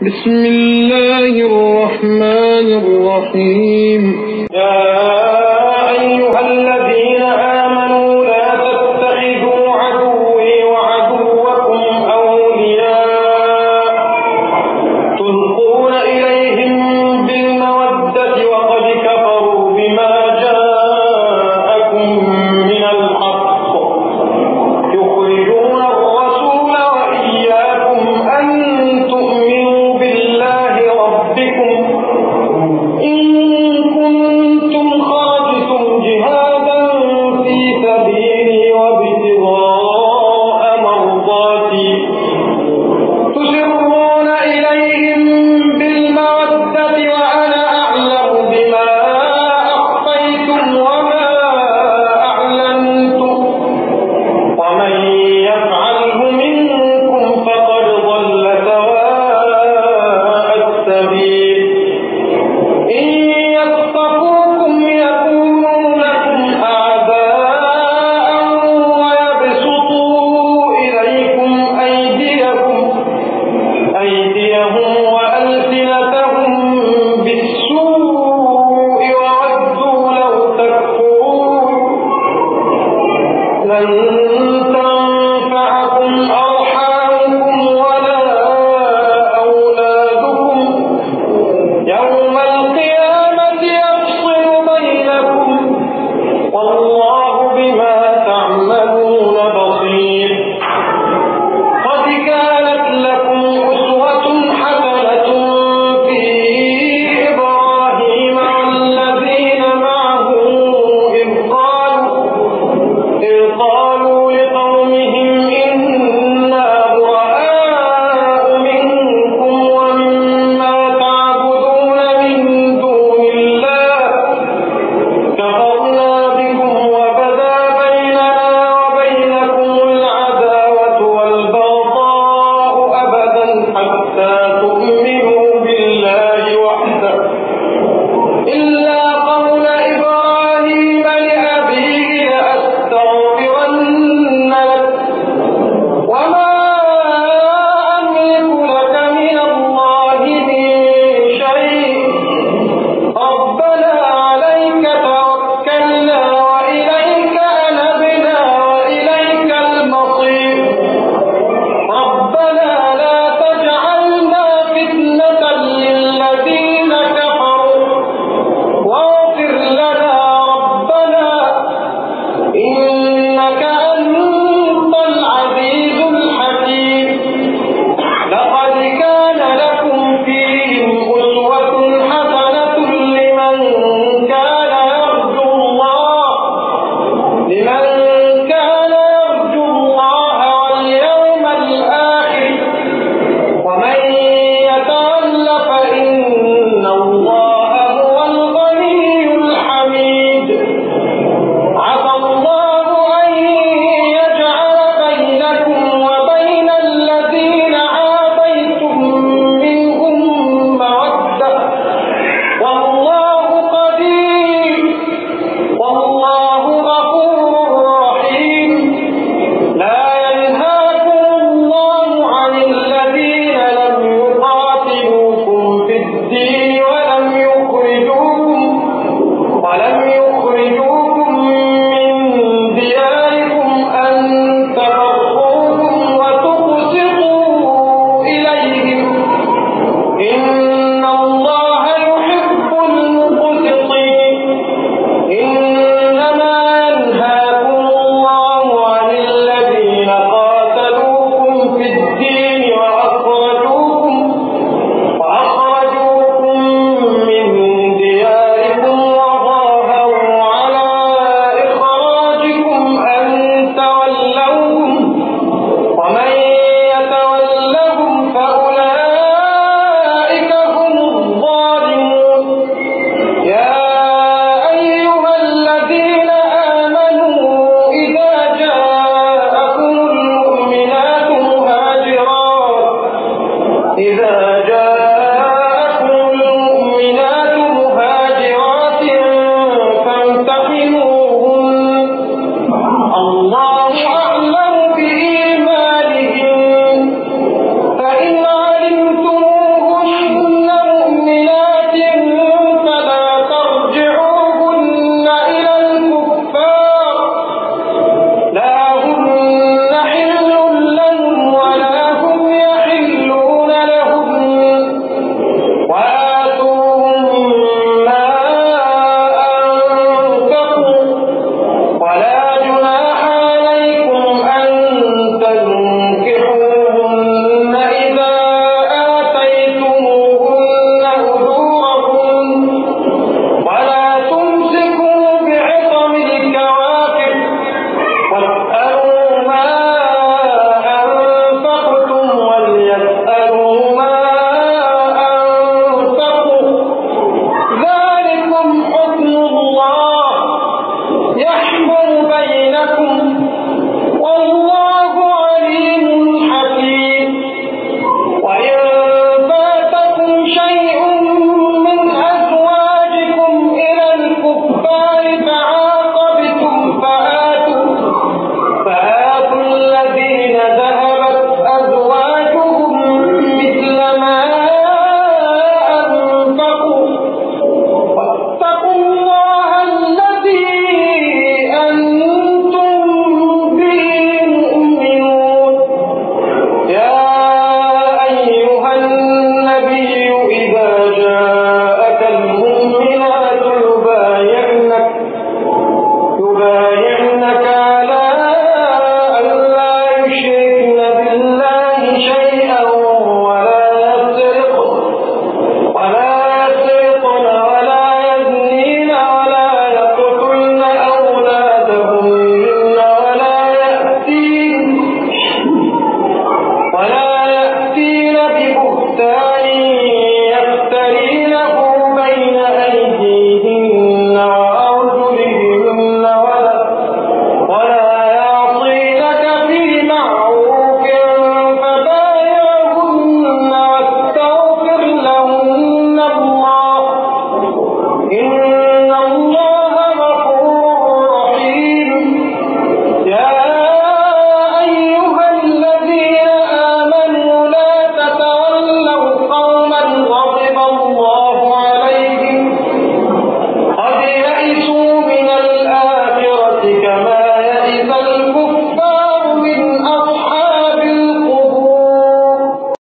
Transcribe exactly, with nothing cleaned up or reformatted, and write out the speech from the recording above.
بسم الله الرحمن الرحيم. يا أيها الذين آمنوا لا تتخذوا عدوي وعدوكم أولياء تلقون إليهم بالمودة وقد كفروا بما جاءكم من الحق يخرجون الرسول وإياكم أن تؤمنوا بالله ربكم إن كنتم خرجتم جهادا في سبيلي وابتغاء مرضاتي تسرون إليهم بالمودة وأنا أعلم بما أخفيتم وما أعلنتم ومن يفعله منكم فقد ضل سواء السبيل إن يثقفوكم يكونوا لكم أعداء ويبسطوا إليكم أيديكم أيديهم وألسنتهم بالسوء وودوا لو تكفرون لن تنفعكم أرحامكم ولا أولادكم يوم القيامة يفصل بينكم والله بما تعملون بصير. قد كانت لكم أسوة حسنة في إبراهيم والذين معه إذ قالوا إذ قالوا لقومهم إنا براء منكم ومما تعبدون من دون الله كفرنا بكم وبدا بيننا وبينكم العداوة والبغضاء أبدا حتى تؤمنوا بالله وحده إلا قول إبراهيم لأبيه لأستغفرن لك وما أملك لك من الله من شيء ربنا عليك توكلنا وإليك أنبنا وإليك المصير ربنا لا تجعلنا فتنة للذين كفروا واغفر لنا ربنا إنك أنت العزيز الحكيم. لقد كان لكم فيهم أسوة حسنة لمن كان يرجو الله لمن كان يرجو الله واليوم الآخر ومن يتول فإن الله هو الغني الحميد. عسى الله أن يجعل بينكم وبين الذين عاديتم منهم مودة والله قدير والله غفور رحيم. لا ينهاكم الله عن الذين لم يقاتلوكم في الدين ولم يخرجوكم ولم يخرجوكم من دياركم أن تبروهم وتقسطوا إليهم إن الله يحب المقسطين. إنما ينهاكم الله عن الذين قاتلوكم في الدين وأخرجوكم وأخرجوكم من دياركم وظاهروا على إخراجكم أن تولوهم ومن يتولهم فأولئك هم الظالمون. يا أيها الذين آمنوا إذا جاءكم المؤمنات مهاجرات إذا جاءكم